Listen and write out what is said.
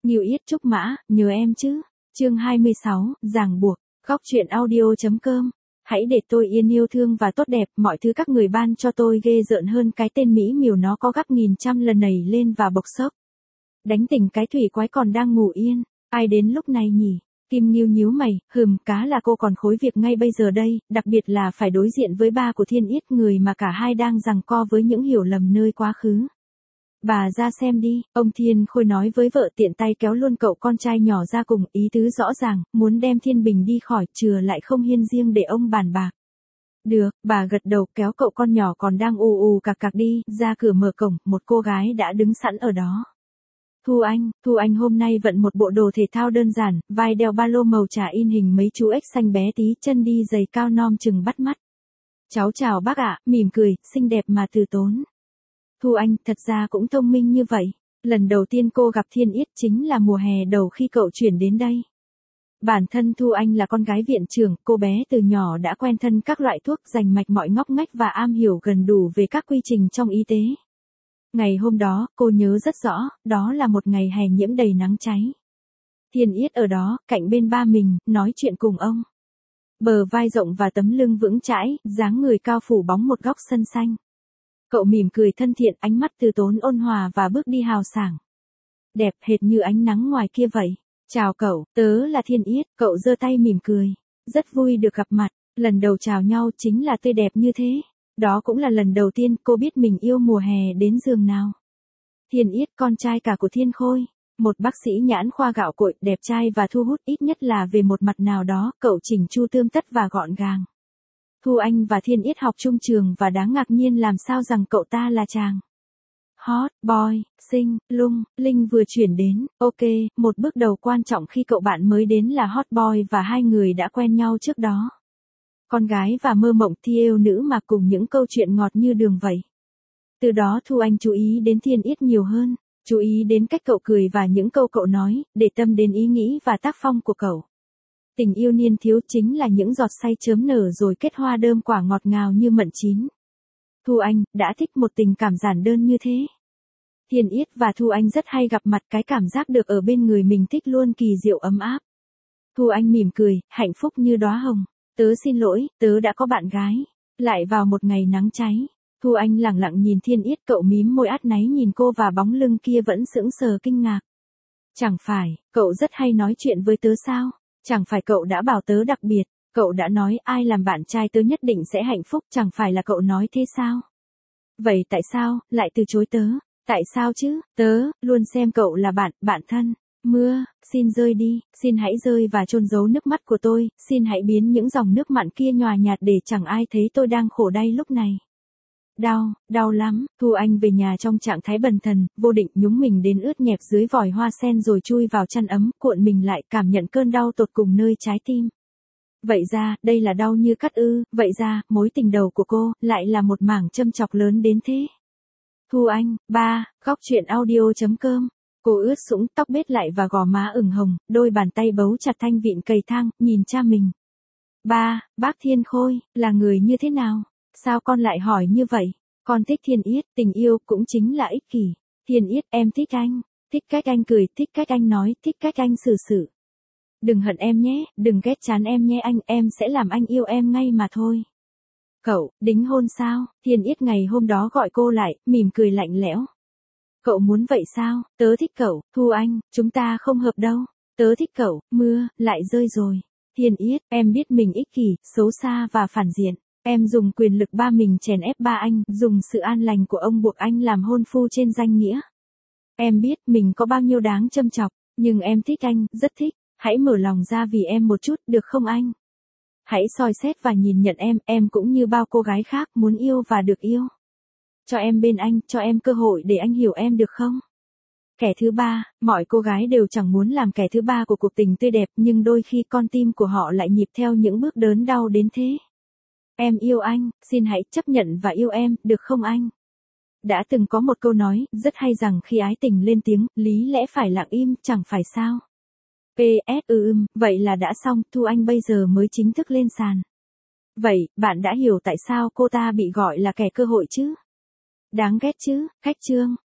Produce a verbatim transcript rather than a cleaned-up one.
Ngưu Yết Trúc Mã, nhớ em chứ. Chương hai mươi sáu, ràng buộc. Góc truyện audio.com. Hãy để tôi yên yêu thương và tốt đẹp, mọi thứ các người ban cho tôi ghê rợn hơn cái tên Mỹ miều nó có gấp nghìn trăm lần nảy lên và bộc sốc. Đánh tỉnh cái thủy quái còn đang ngủ yên, ai đến lúc này nhỉ? Kim Ngưu nhíu mày, hừm, cá là cô còn khối việc ngay bây giờ đây, đặc biệt là phải đối diện với ba của Thiên Yết, người mà cả hai đang giằng co với những hiểu lầm nơi quá khứ. Bà ra xem đi, ông Thiên Khôi nói với vợ, tiện tay kéo luôn cậu con trai nhỏ ra cùng, ý tứ rõ ràng, muốn đem Thiên Bình đi khỏi, chừa lại không hiên riêng để ông bàn bạc. Được, bà gật đầu, kéo cậu con nhỏ còn đang ù ù cạc cạc đi, ra cửa mở cổng, một cô gái đã đứng sẵn ở đó. Thu Anh, Thu Anh hôm nay vận một bộ đồ thể thao đơn giản, vai đeo ba lô màu trà in hình mấy chú ếch xanh bé tí, chân đi giày cao nom chừng bắt mắt. Cháu chào bác ạ, mỉm cười, xinh đẹp mà từ tốn. Thu Anh, thật ra cũng thông minh như vậy. Lần đầu tiên cô gặp Thiên Yết chính là mùa hè đầu khi cậu chuyển đến đây. Bản thân Thu Anh là con gái viện trưởng, cô bé từ nhỏ đã quen thân các loại thuốc, rành mạch mọi ngóc ngách và am hiểu gần đủ về các quy trình trong y tế. Ngày hôm đó, cô nhớ rất rõ, đó là một ngày hè nhiễm đầy nắng cháy. Thiên Yết ở đó, cạnh bên ba mình, nói chuyện cùng ông. Bờ vai rộng và tấm lưng vững chãi, dáng người cao phủ bóng một góc sân xanh. Cậu mỉm cười thân thiện, ánh mắt từ tốn ôn hòa và bước đi hào sảng. Đẹp hệt như ánh nắng ngoài kia vậy. Chào cậu, tớ là Thiên Yết, cậu giơ tay mỉm cười. Rất vui được gặp mặt, lần đầu chào nhau chính là tươi đẹp như thế. Đó cũng là lần đầu tiên cô biết mình yêu mùa hè đến giường nào. Thiên Yết, con trai cả của Thiên Khôi. Một bác sĩ nhãn khoa gạo cội, đẹp trai và thu hút, ít nhất là về một mặt nào đó, cậu chỉnh chu tươm tất và gọn gàng. Thu Anh và Thiên Yết học chung trường và đáng ngạc nhiên làm sao rằng cậu ta là chàng hot boy, xinh, lung, linh vừa chuyển đến. Ok, một bước đầu quan trọng khi cậu bạn mới đến là hot boy và hai người đã quen nhau trước đó. Con gái và mơ mộng thi yêu nữ mà cùng những câu chuyện ngọt như đường vậy. Từ đó Thu Anh chú ý đến Thiên Yết nhiều hơn, chú ý đến cách cậu cười và những câu cậu nói, để tâm đến ý nghĩ và tác phong của cậu. Tình yêu niên thiếu chính là những giọt say chớm nở rồi kết hoa đơm quả ngọt ngào như mận chín. Thu Anh đã thích một tình cảm giản đơn như thế. Thiên Yết và Thu Anh rất hay gặp mặt, cái cảm giác được ở bên người mình thích luôn kỳ diệu ấm áp. Thu Anh mỉm cười, hạnh phúc như đóa hồng. Tớ xin lỗi, tớ đã có bạn gái. Lại vào một ngày nắng cháy. Thu Anh lẳng lặng nhìn Thiên Yết, cậu mím môi át náy nhìn cô và bóng lưng kia vẫn sững sờ kinh ngạc. Chẳng phải, cậu rất hay nói chuyện với tớ sao? Chẳng phải cậu đã bảo tớ đặc biệt, cậu đã nói ai làm bạn trai tớ nhất định sẽ hạnh phúc, chẳng phải là cậu nói thế sao? Vậy tại sao, lại từ chối tớ? Tại sao chứ, tớ, luôn xem cậu là bạn, bạn thân. Mưa, xin rơi đi, xin hãy rơi và chôn giấu nước mắt của tôi, xin hãy biến những dòng nước mặn kia nhòa nhạt để chẳng ai thấy tôi đang khổ đay lúc này. Đau, đau lắm. Thu Anh về nhà trong trạng thái bần thần, vô định nhúng mình đến ướt nhẹp dưới vòi hoa sen rồi chui vào chăn ấm, cuộn mình lại, cảm nhận cơn đau tột cùng nơi trái tim. Vậy ra, đây là đau như cắt ư, vậy ra, mối tình đầu của cô, lại là một mảng châm chọc lớn đến thế. Thu Anh, ba, góc truyện audio.com. Cô ướt sũng, tóc bết lại và gò má ửng hồng, đôi bàn tay bấu chặt thanh vịn cầy thang, nhìn cha mình. Ba, bác Thiên Khôi, là người như thế nào? Sao con lại hỏi như vậy? Con thích Thiên Yết, tình yêu cũng chính là ích kỷ. Thiên Yết, em thích anh, thích cách anh cười, thích cách anh nói, thích cách anh xử sự. Đừng hận em nhé, đừng ghét chán em nhé anh, em sẽ làm anh yêu em ngay mà thôi. Cậu, đính hôn sao? Thiên Yết ngày hôm đó gọi cô lại, mỉm cười lạnh lẽo. Cậu muốn vậy sao? Tớ thích cậu, Thu Anh, chúng ta không hợp đâu. Tớ thích cậu, mưa, lại rơi rồi. Thiên Yết, em biết mình ích kỷ, xấu xa và phản diện. Em dùng quyền lực ba mình chèn ép ba anh, dùng sự an lành của ông buộc anh làm hôn phu trên danh nghĩa. Em biết mình có bao nhiêu đáng châm chọc, nhưng em thích anh, rất thích. Hãy mở lòng ra vì em một chút, được không anh? Hãy soi xét và nhìn nhận em, em cũng như bao cô gái khác muốn yêu và được yêu. Cho em bên anh, cho em cơ hội để anh hiểu em được không? Kẻ thứ ba, mọi cô gái đều chẳng muốn làm kẻ thứ ba của cuộc tình tươi đẹp, nhưng đôi khi con tim của họ lại nhịp theo những bước đớn đau đến thế. Em yêu anh, xin hãy chấp nhận và yêu em, được không anh? Đã từng có một câu nói, rất hay rằng khi ái tình lên tiếng, lý lẽ phải lặng im, chẳng phải sao? pê ét ừ ừm, vậy là đã xong, Thu Anh bây giờ mới chính thức lên sàn. Vậy, bạn đã hiểu tại sao cô ta bị gọi là kẻ cơ hội chứ? Đáng ghét chứ, khách trương.